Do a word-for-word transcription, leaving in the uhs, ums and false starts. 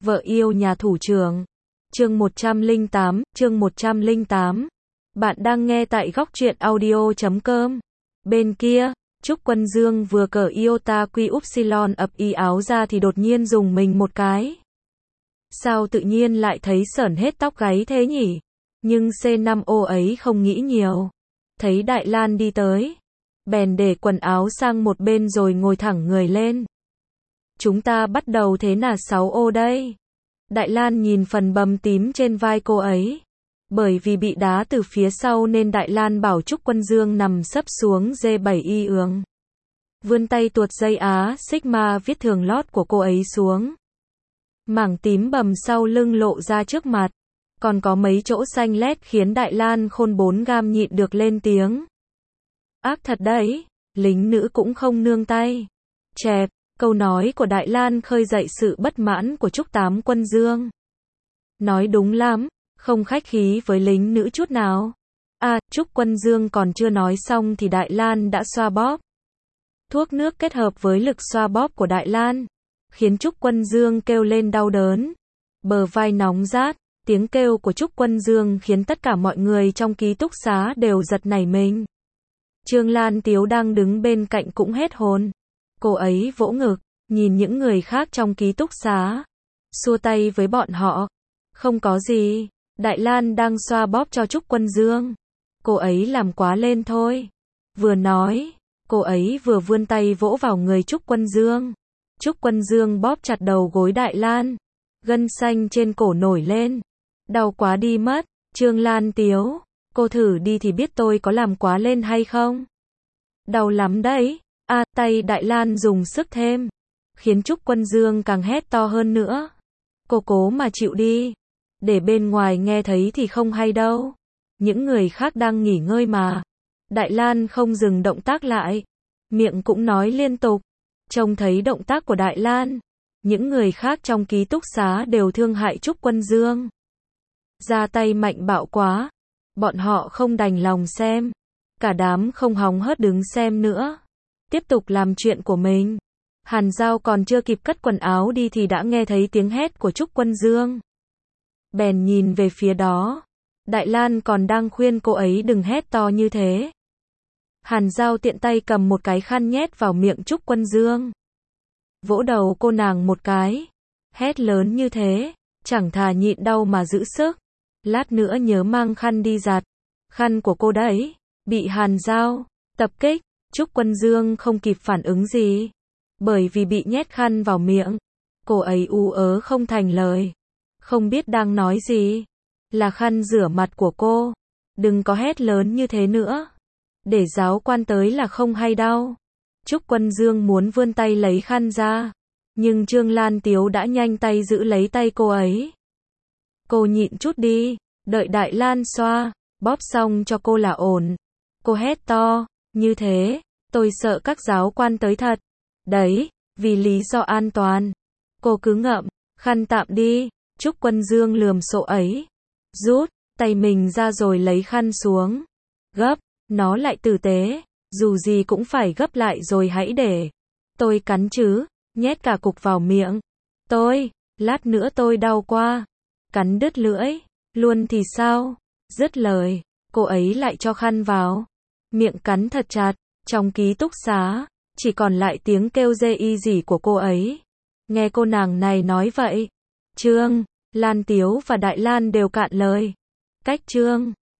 Vợ yêu nhà thủ trưởng. Chương một trăm lẻ tám, chương một trăm lẻ tám. Bạn đang nghe tại góc truyện audio chấm com. Bên kia, Trúc Quân Dương vừa cởi iota quy upsilon ập y áo ra thì đột nhiên rùng mình một cái. Sao tự nhiên lại thấy sởn hết tóc gáy thế nhỉ? Nhưng C năm ô ấy không nghĩ nhiều. Thấy Đại Lan đi tới, bèn để quần áo sang một bên rồi ngồi thẳng người lên. Chúng ta bắt đầu thế nào sáu ô đây? Đại Lan nhìn phần bầm tím trên vai cô ấy. Bởi vì bị đá từ phía sau nên Đại Lan bảo Trúc Quân Dương nằm sấp xuống D bảy y ương. Vươn tay tuột dây Á Sigma viết thường lót của cô ấy xuống. Mảng tím bầm sau lưng lộ ra trước mặt. Còn có mấy chỗ xanh lét khiến Đại Lan khôn bốn gam nhịn được lên tiếng. Ác thật đấy, lính nữ cũng không nương tay. Chẹp, câu nói của Đại Lan khơi dậy sự bất mãn của Trúc Tám Quân Dương. Nói đúng lắm, không khách khí với lính nữ chút nào. À, Trúc Quân Dương còn chưa nói xong thì Đại Lan đã xoa bóp. Thuốc nước kết hợp với lực xoa bóp của Đại Lan, khiến Trúc Quân Dương kêu lên đau đớn. Bờ vai nóng rát, tiếng kêu của Trúc Quân Dương khiến tất cả mọi người trong ký túc xá đều giật nảy mình. Trương Lan Tiếu đang đứng bên cạnh cũng hết hồn. Cô ấy vỗ ngực, nhìn những người khác trong ký túc xá, xua tay với bọn họ. Không có gì, Đại Lan đang xoa bóp cho Trúc Quân Dương. Cô ấy làm quá lên thôi. Vừa nói, cô ấy vừa vươn tay vỗ vào người Trúc Quân Dương. Trúc Quân Dương bóp chặt đầu gối Đại Lan. Gân xanh trên cổ nổi lên. Đau quá đi mất. Trương Lan Tiếu, cô thử đi thì biết tôi có làm quá lên hay không. Đau lắm đấy. À, tay Đại Lan dùng sức thêm, khiến Trúc Quân Dương càng hét to hơn nữa. Cô cố mà chịu đi. Để bên ngoài nghe thấy thì không hay đâu. Những người khác đang nghỉ ngơi mà. Đại Lan không dừng động tác lại. Miệng cũng nói liên tục. Trông thấy động tác của Đại Lan, những người khác trong ký túc xá đều thương hại Trúc Quân Dương. Ra tay mạnh bạo quá. Bọn họ không đành lòng xem. Cả đám không hóng hớt đứng xem nữa. Tiếp tục làm chuyện của mình. Hàn Giao còn chưa kịp cất quần áo đi thì đã nghe thấy tiếng hét của Trúc Quân Dương. Bèn nhìn về phía đó. Đại Lan còn đang khuyên cô ấy đừng hét to như thế. Hàn Giao tiện tay cầm một cái khăn nhét vào miệng Trúc Quân Dương. Vỗ đầu cô nàng một cái. Hét lớn như thế, chẳng thà nhịn đau mà giữ sức. Lát nữa nhớ mang khăn đi giặt. Khăn của cô đấy, bị Hàn Giao tập kích. Trúc Quân Dương không kịp phản ứng gì. Bởi vì bị nhét khăn vào miệng. Cô ấy ú ớ không thành lời. Không biết đang nói gì. Là khăn rửa mặt của cô. Đừng có hét lớn như thế nữa. Để giáo quan tới là không hay đâu. Trúc Quân Dương muốn vươn tay lấy khăn ra. Nhưng Trương Lan Tiếu đã nhanh tay giữ lấy tay cô ấy. Cô nhịn chút đi. Đợi Đại Lan xoa bóp xong cho cô là ổn. Cô hét to. Như thế, tôi sợ các giáo quan tới thật. Đấy, vì lý do an toàn. Cô cứ ngậm khăn tạm đi. Trúc Quân Dương lườm sộ ấy. Rút tay mình ra rồi lấy khăn xuống. Gấp, nó lại tử tế. Dù gì cũng phải gấp lại rồi hãy để tôi cắn chứ. Nhét cả cục vào miệng. Tôi, lát nữa tôi đau quá. Cắn đứt lưỡi. Luôn thì sao? Dứt lời, cô ấy lại cho khăn vào. Miệng cắn thật chặt. Trong ký túc xá, chỉ còn lại tiếng kêu dê y dỉ của cô ấy. Nghe cô nàng này nói vậy, Trương Lan Tiếu và Đại Lan đều cạn lời. Cách Trương